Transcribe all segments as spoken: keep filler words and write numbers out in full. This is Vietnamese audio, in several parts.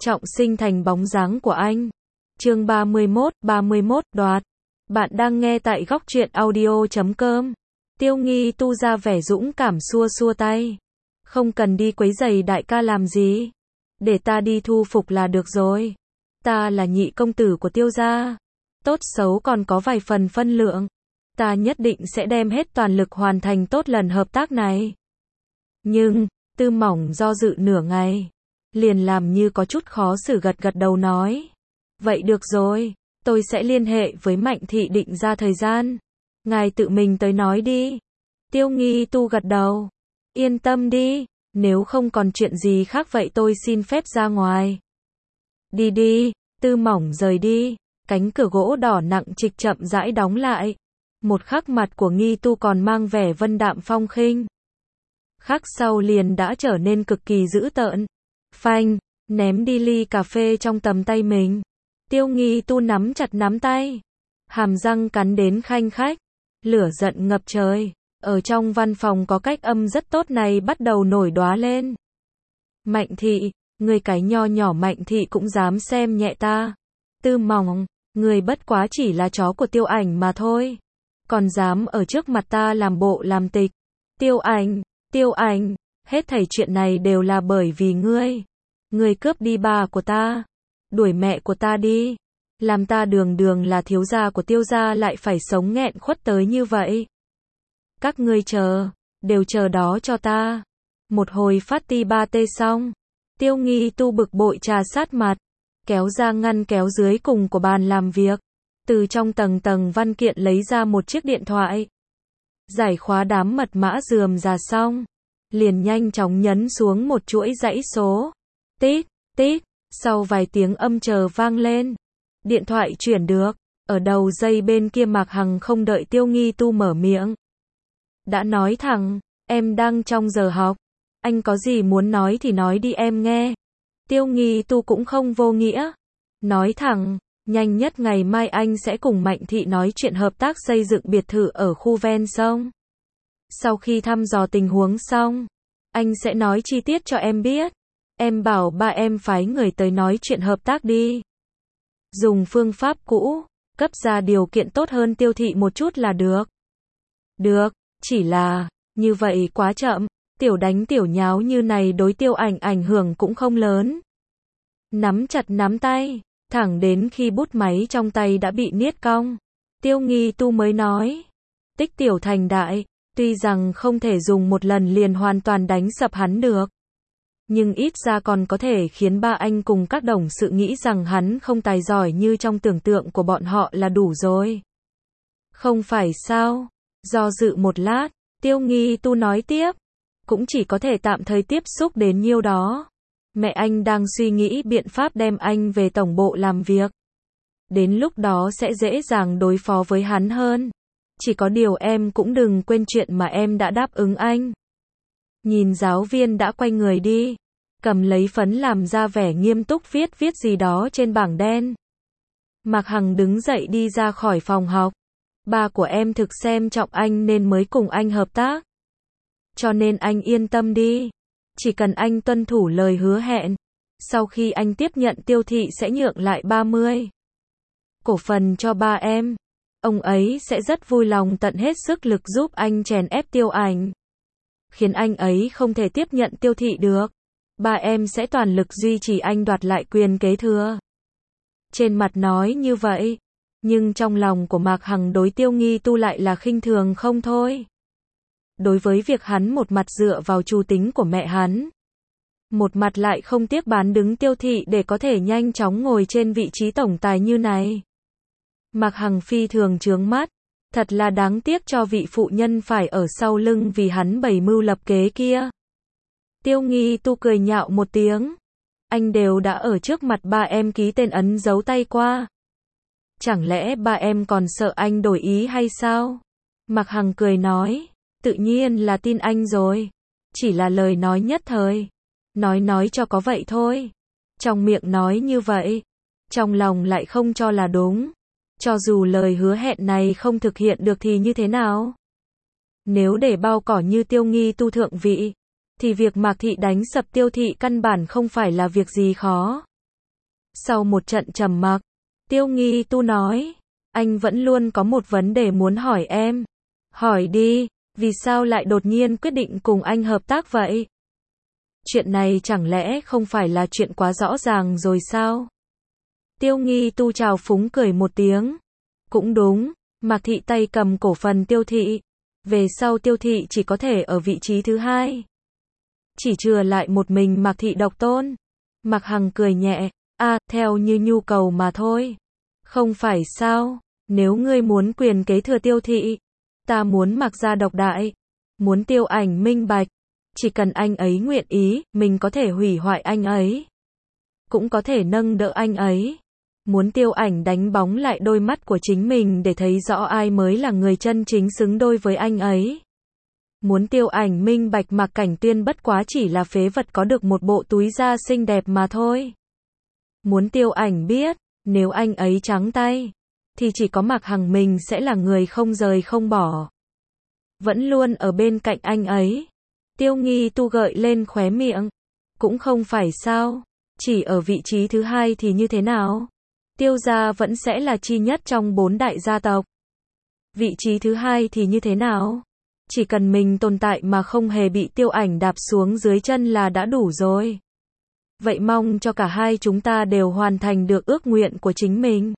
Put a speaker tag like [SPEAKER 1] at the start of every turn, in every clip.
[SPEAKER 1] trọng sinh thành bóng dáng của anh. Chương ba mươi mốt, ba mươi mốt, đoạt. Bạn đang nghe tại góc truyện audio chấm com. Tiêu Nghi Tu ra vẻ dũng cảm xua xua tay. Không cần đi quấy rầy đại ca làm gì. Để ta đi thu phục là được rồi. Ta là nhị công tử của Tiêu gia. Tốt xấu còn có vài phần phân lượng. Ta nhất định sẽ đem hết toàn lực hoàn thành tốt lần hợp tác này. Nhưng, Tư Mỏng do dự nửa ngày. Liền làm như có chút khó xử gật gật đầu nói. Vậy được rồi, tôi sẽ liên hệ với Mạnh Thị định ra thời gian. Ngài tự mình tới nói đi. Tiêu Nghi Tu gật đầu. Yên tâm đi, nếu không còn chuyện gì khác vậy tôi xin phép ra ngoài. Đi đi, Tư Mỏng rời đi. Cánh cửa gỗ đỏ nặng trịch chậm rãi đóng lại. Một khắc mặt của Nghi Tu còn mang vẻ vân đạm phong khinh. Khắc sau liền đã trở nên cực kỳ dữ tợn. Phanh, ném đi ly cà phê trong tầm tay mình. Tiêu Nghi Tu nắm chặt nắm tay. Hàm răng cắn đến khanh khách. Lửa giận ngập trời. Ở trong văn phòng có cách âm rất tốt này bắt đầu nổi đóa lên. Mạnh Thị, người cái nho nhỏ Mạnh Thị cũng dám xem nhẹ ta. Tư Mỏng, người bất quá chỉ là chó của Tiêu Ảnh mà thôi. Còn dám ở trước mặt ta làm bộ làm tịch. Tiêu Ảnh, Tiêu Ảnh, hết thảy chuyện này đều là bởi vì ngươi. Ngươi cướp đi bà của ta. Đuổi mẹ của ta đi. Làm ta đường đường là thiếu gia của Tiêu gia lại phải sống nghẹn khuất tới như vậy. Các ngươi chờ, đều chờ đó cho ta. Một hồi phát ti ba tê xong. Tiêu Nghi Tu bực bội trà sát mặt. Kéo ra ngăn kéo dưới cùng của bàn làm việc. Từ trong tầng tầng văn kiện lấy ra một chiếc điện thoại. Giải khóa đám mật mã rườm rà xong. Liền nhanh chóng nhấn xuống một chuỗi dãy số. Tít, tít, sau vài tiếng âm chờ vang lên. Điện thoại chuyển được. Ở đầu dây bên kia Mạc Hằng không đợi Tiêu Nghi Tu mở miệng. Đã nói thẳng, em đang trong giờ học. Anh có gì muốn nói thì nói đi em nghe. Tiêu Nghi Tu cũng không vô nghĩa. Nói thẳng, nhanh nhất ngày mai anh sẽ cùng Mạnh Thị nói chuyện hợp tác xây dựng biệt thự ở khu ven sông. Sau khi thăm dò tình huống xong, anh sẽ nói chi tiết cho em biết. Em bảo ba em phái người tới nói chuyện hợp tác đi. Dùng phương pháp cũ, cấp ra điều kiện tốt hơn Tiêu Thị một chút là được. Được, chỉ là, như vậy quá chậm, tiểu đánh tiểu nháo như này đối Tiêu Ảnh ảnh hưởng cũng không lớn. Nắm chặt nắm tay, thẳng đến khi bút máy trong tay đã bị niết cong. Tiêu Nghi Tu mới nói, tích tiểu thành đại, tuy rằng không thể dùng một lần liền hoàn toàn đánh sập hắn được. Nhưng ít ra còn có thể khiến ba anh cùng các đồng sự nghĩ rằng hắn không tài giỏi như trong tưởng tượng của bọn họ là đủ rồi. Không phải sao? Do dự một lát, Tiêu Nghi Tu nói tiếp. Cũng chỉ có thể tạm thời tiếp xúc đến nhiêu đó. Mẹ anh đang suy nghĩ biện pháp đem anh về tổng bộ làm việc. Đến lúc đó sẽ dễ dàng đối phó với hắn hơn. Chỉ có điều em cũng đừng quên chuyện mà em đã đáp ứng anh. Nhìn giáo viên đã quay người đi. Cầm lấy phấn làm ra vẻ nghiêm túc viết viết gì đó trên bảng đen. Mạc Hằng đứng dậy đi ra khỏi phòng học. Ba của em thực xem trọng anh nên mới cùng anh hợp tác. Cho nên anh yên tâm đi. Chỉ cần anh tuân thủ lời hứa hẹn. Sau khi anh tiếp nhận Tiêu Thị sẽ nhượng lại ba mươi cổ phần cho ba em. Ông ấy sẽ rất vui lòng tận hết sức lực giúp anh chèn ép Tiêu Ảnh. Khiến anh ấy không thể tiếp nhận Tiêu Thị được. Ba em sẽ toàn lực duy trì anh đoạt lại quyền kế thừa. Trên mặt nói như vậy. Nhưng trong lòng của Mạc Hằng đối Tiêu Nghi Tu lại là khinh thường không thôi. Đối với việc hắn một mặt dựa vào trù tính của mẹ hắn. Một mặt lại không tiếc bán đứng Tiêu Thị để có thể nhanh chóng ngồi trên vị trí tổng tài như này. Mạc Hằng phi thường chướng mắt. Thật là đáng tiếc cho vị phụ nhân phải ở sau lưng vì hắn bày mưu lập kế kia. Tiêu Nghi Tu cười nhạo một tiếng. Anh đều đã ở trước mặt ba em ký tên ấn dấu tay qua. Chẳng lẽ ba em còn sợ anh đổi ý hay sao? Mạc Hằng cười nói. Tự nhiên là tin anh rồi. Chỉ là lời nói nhất thời. Nói nói cho có vậy thôi. Trong miệng nói như vậy. Trong lòng lại không cho là đúng. Cho dù lời hứa hẹn này không thực hiện được thì như thế nào? Nếu để bao cỏ như Tiêu Nghi Tu thượng vị. Thì việc Mạc Thị đánh sập Tiêu Thị căn bản không phải là việc gì khó. Sau một trận trầm mặc, Tiêu Nghi Tu nói, anh vẫn luôn có một vấn đề muốn hỏi em. Hỏi đi, vì sao lại đột nhiên quyết định cùng anh hợp tác vậy? Chuyện này chẳng lẽ không phải là chuyện quá rõ ràng rồi sao? Tiêu Nghi Tu trào phúng cười một tiếng. Cũng đúng, Mạc Thị tay cầm cổ phần Tiêu Thị. Về sau Tiêu Thị chỉ có thể ở vị trí thứ hai. Chỉ chừa lại một mình Mạc Thị độc tôn. Mạc Hằng cười nhẹ, a, theo như nhu cầu mà thôi. Không phải sao, nếu ngươi muốn quyền kế thừa Tiêu Thị, ta muốn Mạc gia độc đại, muốn Tiêu Ảnh minh bạch, chỉ cần anh ấy nguyện ý, mình có thể hủy hoại anh ấy, cũng có thể nâng đỡ anh ấy. Muốn Tiêu Ảnh đánh bóng lại đôi mắt của chính mình để thấy rõ ai mới là người chân chính xứng đôi với anh ấy. Muốn Tiêu Ảnh minh bạch Mạc Cảnh Tuyên bất quá chỉ là phế vật có được một bộ túi da xinh đẹp mà thôi. Muốn Tiêu Ảnh biết, nếu anh ấy trắng tay, thì chỉ có Mạc Hằng mình sẽ là người không rời không bỏ. Vẫn luôn ở bên cạnh anh ấy. Tiêu Nghi Tu gợi lên khóe miệng. Cũng không phải sao, chỉ ở vị trí thứ hai thì như thế nào? Tiêu gia vẫn sẽ là chi nhất trong bốn đại gia tộc. Vị trí thứ hai thì như thế nào? Chỉ cần mình tồn tại mà không hề bị Tiêu Ảnh đạp xuống dưới chân là đã đủ rồi. Vậy mong cho cả hai chúng ta đều hoàn thành được ước nguyện của chính mình.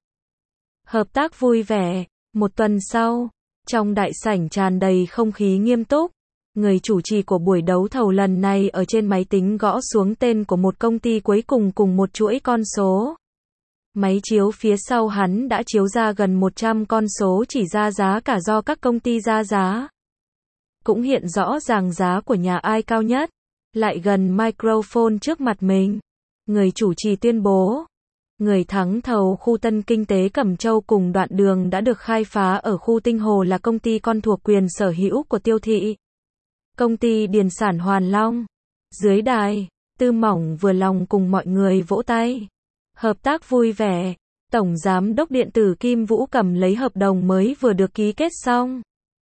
[SPEAKER 1] Hợp tác vui vẻ. Một tuần sau, trong đại sảnh tràn đầy không khí nghiêm túc, người chủ trì của buổi đấu thầu lần này ở trên máy tính gõ xuống tên của một công ty cuối cùng cùng một chuỗi con số. Máy chiếu phía sau hắn đã chiếu ra gần một trăm con số chỉ ra giá cả do các công ty ra giá. Cũng hiện rõ ràng giá của nhà ai cao nhất. Lại gần microphone trước mặt mình, người chủ trì tuyên bố, người thắng thầu khu Tân Kinh tế Cẩm Châu cùng đoạn đường đã được khai phá ở khu Tinh Hồ là công ty con thuộc quyền sở hữu của Tiêu Thị. Công ty Điền sản Hoàn Long. Dưới đài, Tư Mỏng vừa lòng cùng mọi người vỗ tay. Hợp tác vui vẻ. Tổng giám đốc điện tử Kim Vũ cầm lấy hợp đồng mới vừa được ký kết xong.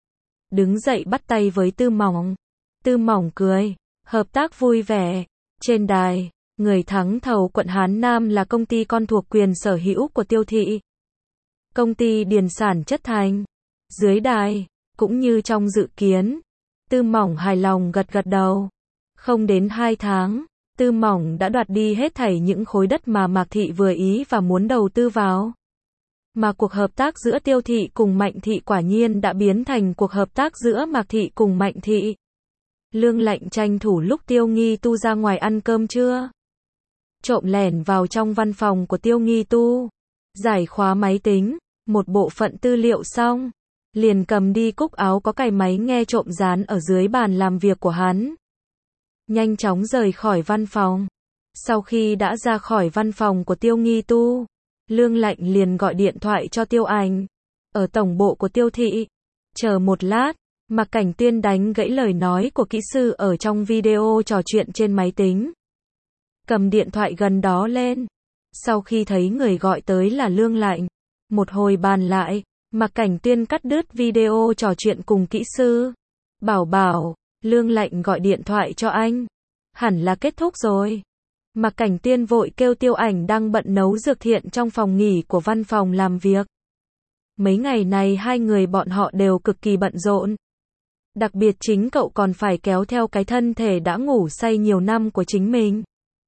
[SPEAKER 1] Đứng dậy bắt tay với Tư Mỏng. Tư Mỏng cười. Hợp tác vui vẻ. Trên đài, người thắng thầu quận Hán Nam là công ty con thuộc quyền sở hữu của Tiêu Thị. Công ty Điền sản Chất Thành. Dưới đài, cũng như trong dự kiến, Tư Mỏng hài lòng gật gật đầu. Không đến hai tháng, Tư Mỏng đã đoạt đi hết thảy những khối đất mà Mạc Thị vừa ý và muốn đầu tư vào. Mà cuộc hợp tác giữa Tiêu Thị cùng Mạnh Thị quả nhiên đã biến thành cuộc hợp tác giữa Mạc Thị cùng Mạnh Thị. Lương Lạnh tranh thủ lúc Tiêu Nghi Tu ra ngoài ăn cơm trưa, trộm lẻn vào trong văn phòng của Tiêu Nghi Tu, giải khóa máy tính, một bộ phận tư liệu xong, liền cầm đi cúc áo có cài máy nghe trộm dán ở dưới bàn làm việc của hắn. Nhanh chóng rời khỏi văn phòng. Sau khi đã ra khỏi văn phòng của Tiêu Nghi Tu, Lương Lạnh liền gọi điện thoại cho Tiêu Ảnh, ở tổng bộ của Tiêu Thị. Chờ một lát, Mạc Cảnh Tuyên đánh gãy lời nói của kỹ sư ở trong video trò chuyện trên máy tính. Cầm điện thoại gần đó lên. Sau khi thấy người gọi tới là Lương Lạnh, một hồi bàn lại, Mạc Cảnh Tuyên cắt đứt video trò chuyện cùng kỹ sư. Bảo bảo, Lương Lạnh gọi điện thoại cho anh. Hẳn là kết thúc rồi. Mạc Cảnh Tuyên vội kêu Tiêu Ảnh đang bận nấu dược thiện trong phòng nghỉ của văn phòng làm việc. Mấy ngày này hai người bọn họ đều cực kỳ bận rộn. Đặc biệt chính cậu còn phải kéo theo cái thân thể đã ngủ say nhiều năm của chính mình.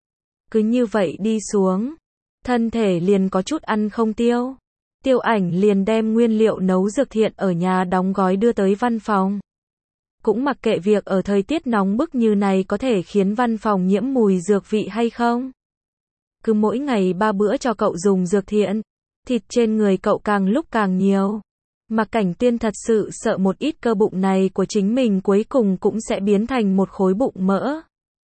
[SPEAKER 1] Cứ như vậy đi xuống, thân thể liền có chút ăn không tiêu. Tiêu Ảnh liền đem nguyên liệu nấu dược thiện ở nhà đóng gói đưa tới văn phòng. Cũng mặc kệ việc ở thời tiết nóng bức như này có thể khiến văn phòng nhiễm mùi dược vị hay không. Cứ mỗi ngày ba bữa cho cậu dùng dược thiện, thịt trên người cậu càng lúc càng nhiều. Mạc Cảnh Tuyên thật sự sợ một ít cơ bụng này của chính mình cuối cùng cũng sẽ biến thành một khối bụng mỡ.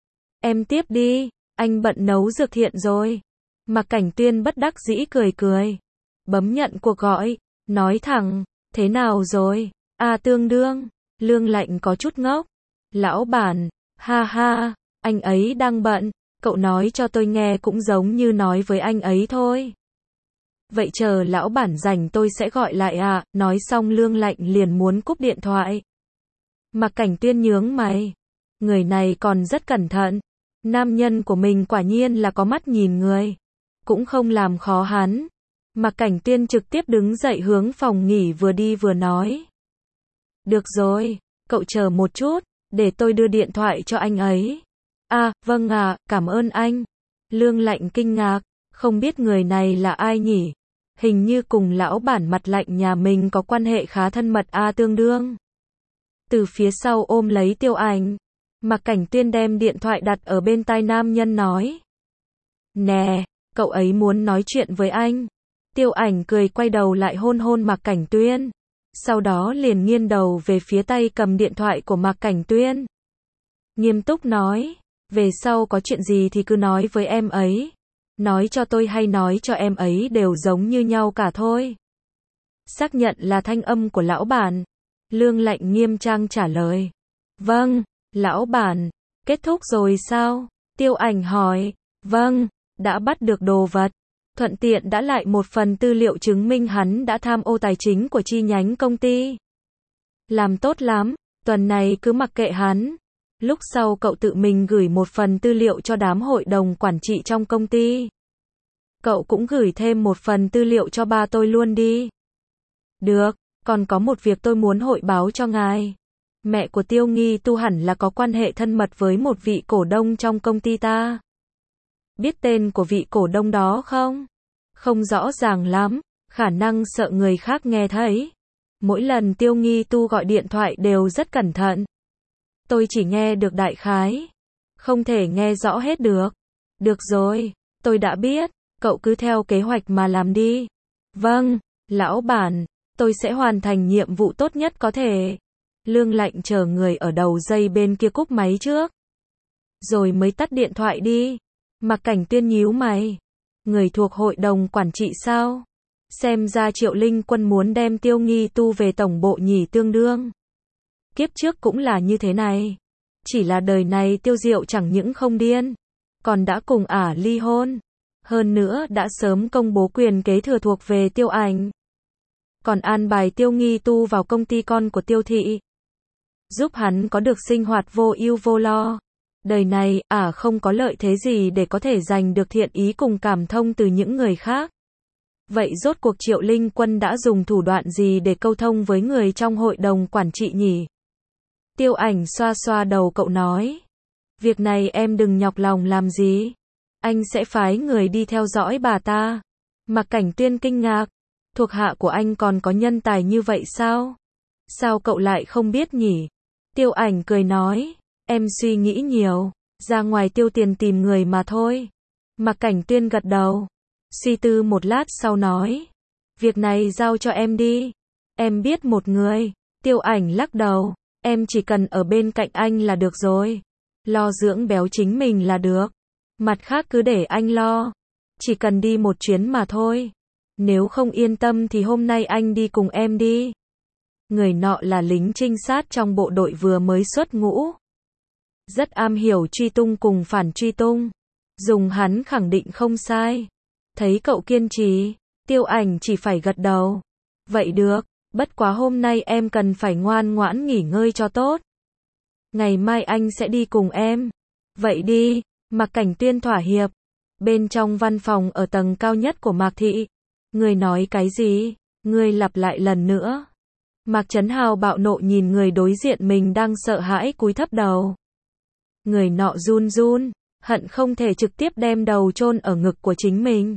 [SPEAKER 1] Em tiếp đi, anh bận nấu dược thiện rồi. Mạc Cảnh Tuyên bất đắc dĩ cười cười. Bấm nhận cuộc gọi, nói thẳng, thế nào rồi? À tương đương. Lương Lạnh có chút ngốc. Lão bản, ha ha, anh ấy đang bận, cậu nói cho tôi nghe cũng giống như nói với anh ấy thôi. Vậy chờ lão bản rảnh tôi sẽ gọi lại à, nói xong Lương Lạnh liền muốn cúp điện thoại. Mạc Cảnh Tuyên nhướng mày. Người này còn rất cẩn thận. Nam nhân của mình quả nhiên là có mắt nhìn người. cũng không làm khó hắn. Mạc Cảnh Tuyên trực tiếp đứng dậy hướng phòng nghỉ vừa đi vừa nói. Được rồi, cậu chờ một chút, để tôi đưa điện thoại cho anh ấy. À, vâng ạ, à, cảm ơn anh. Lương Lạnh kinh ngạc, không biết người này là ai nhỉ? Hình như cùng lão bản mặt lạnh nhà mình có quan hệ khá thân mật a à, tương đương. Từ phía sau ôm lấy Tiêu Ảnh, Mạc Cảnh Tuyên đem điện thoại đặt ở bên tai nam nhân nói. Nè, cậu ấy muốn nói chuyện với anh. Tiêu Ảnh cười quay đầu lại hôn hôn Mạc Cảnh Tuyên. Sau đó liền nghiêng đầu về phía tay cầm điện thoại của Mạc Cảnh Tuyên. Nghiêm túc nói, về sau có chuyện gì thì cứ nói với em ấy. Nói cho tôi hay nói cho em ấy đều giống như nhau cả thôi. Xác nhận là thanh âm của lão bản. Lương Lạnh nghiêm trang trả lời. Vâng, lão bản, kết thúc rồi sao? Tiêu Ảnh hỏi. Vâng, đã bắt được đồ vật. Thuận tiện đã lại một phần tư liệu chứng minh hắn đã tham ô tài chính của chi nhánh công ty. Làm tốt lắm, tuần này cứ mặc kệ hắn. Lúc sau cậu tự mình gửi một phần tư liệu cho đám hội đồng quản trị trong công ty. Cậu cũng gửi thêm một phần tư liệu cho ba tôi luôn đi. Được, còn có một việc tôi muốn hội báo cho ngài. Mẹ của Tiêu Nghi Tu hẳn là có quan hệ thân mật với một vị cổ đông trong công ty ta. Biết tên của vị cổ đông đó không? Không rõ ràng lắm, khả năng sợ người khác nghe thấy. Mỗi lần Tiêu Nghi Tu gọi điện thoại đều rất cẩn thận. Tôi chỉ nghe được đại khái, không thể nghe rõ hết được. Được rồi, tôi đã biết, cậu cứ theo kế hoạch mà làm đi. Vâng, lão bản, tôi sẽ hoàn thành nhiệm vụ tốt nhất có thể. Lương Lạnh chờ người ở đầu dây bên kia cúp máy trước, rồi mới tắt điện thoại đi. Mạc Cảnh Tuyên nhíu mày. Người thuộc hội đồng quản trị sao? Xem ra Triệu Linh Quân muốn đem Tiêu Nghi Tu về tổng bộ nhỉ tương đương. Kiếp trước cũng là như thế này. Chỉ là đời này Tiêu Diệu chẳng những không điên, còn đã cùng ả ly hôn. Hơn nữa đã sớm công bố quyền kế thừa thuộc về Tiêu Ảnh. Còn an bài Tiêu Nghi Tu vào công ty con của Tiêu Thị. Giúp hắn có được sinh hoạt vô ưu vô lo. Đời này, ả không có lợi thế gì để có thể giành được thiện ý cùng cảm thông từ những người khác. Vậy rốt cuộc Triệu Linh Quân đã dùng thủ đoạn gì để câu thông với người trong hội đồng quản trị nhỉ? Tiêu Ảnh xoa xoa đầu cậu nói. Việc này em đừng nhọc lòng làm gì. Anh sẽ phái người đi theo dõi bà ta. Mạc Cảnh Tuyên kinh ngạc. Thuộc hạ của anh còn có nhân tài như vậy sao? Sao cậu lại không biết nhỉ? Tiêu Ảnh cười nói. Em suy nghĩ nhiều. Ra ngoài tiêu tiền tìm người mà thôi. Mạc Cảnh Tuyên gật đầu. Suy tư một lát sau nói. Việc này giao cho em đi. Em biết một người. Tiêu Ảnh lắc đầu. Em chỉ cần ở bên cạnh anh là được rồi. Lo dưỡng béo chính mình là được. Mặt khác cứ để anh lo. Chỉ cần đi một chuyến mà thôi. Nếu không yên tâm thì hôm nay anh đi cùng em đi. Người nọ là lính trinh sát trong bộ đội vừa mới xuất ngũ. Rất am hiểu truy tung cùng phản truy tung. Dùng hắn khẳng định không sai. Thấy cậu kiên trì, Tiêu Ảnh chỉ phải gật đầu. Vậy được, bất quá hôm nay em cần phải ngoan ngoãn nghỉ ngơi cho tốt. Ngày mai anh sẽ đi cùng em. Vậy đi, Mạc Cảnh Tuyên thỏa hiệp. Bên trong văn phòng ở tầng cao nhất của Mạc Thị. Người nói cái gì? Người lặp lại lần nữa. Mạc Chấn Hào bạo nộ nhìn người đối diện mình đang sợ hãi cúi thấp đầu. Người nọ run run, hận không thể trực tiếp đem đầu chôn ở ngực của chính mình.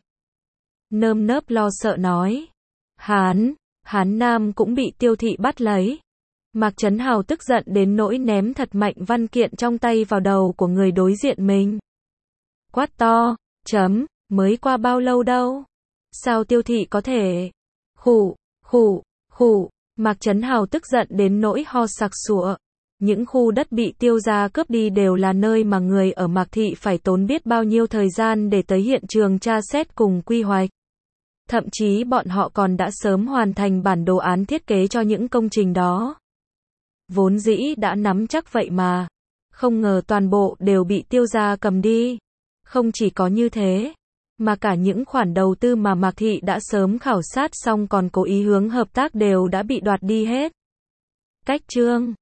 [SPEAKER 1] Nơm nớp lo sợ nói. Hán, Hán Nam cũng bị Tiêu Thị bắt lấy. Mạc Chấn Hào tức giận đến nỗi ném thật mạnh văn kiện trong tay vào đầu của người đối diện mình. Quát to, chấm, mới qua bao lâu đâu? Sao Tiêu Thị có thể? Khụ, khụ, khụ, Mạc Chấn Hào tức giận đến nỗi ho sặc sụa. Những khu đất bị Tiêu gia cướp đi đều là nơi mà người ở Mạc Thị phải tốn biết bao nhiêu thời gian để tới hiện trường tra xét cùng quy hoạch. Thậm chí bọn họ còn đã sớm hoàn thành bản đồ án thiết kế cho những công trình đó. Vốn dĩ đã nắm chắc vậy mà. Không ngờ toàn bộ đều bị Tiêu gia cầm đi. Không chỉ có như thế, mà cả những khoản đầu tư mà Mạc Thị đã sớm khảo sát xong còn cố ý hướng hợp tác đều đã bị đoạt đi hết. Cách chương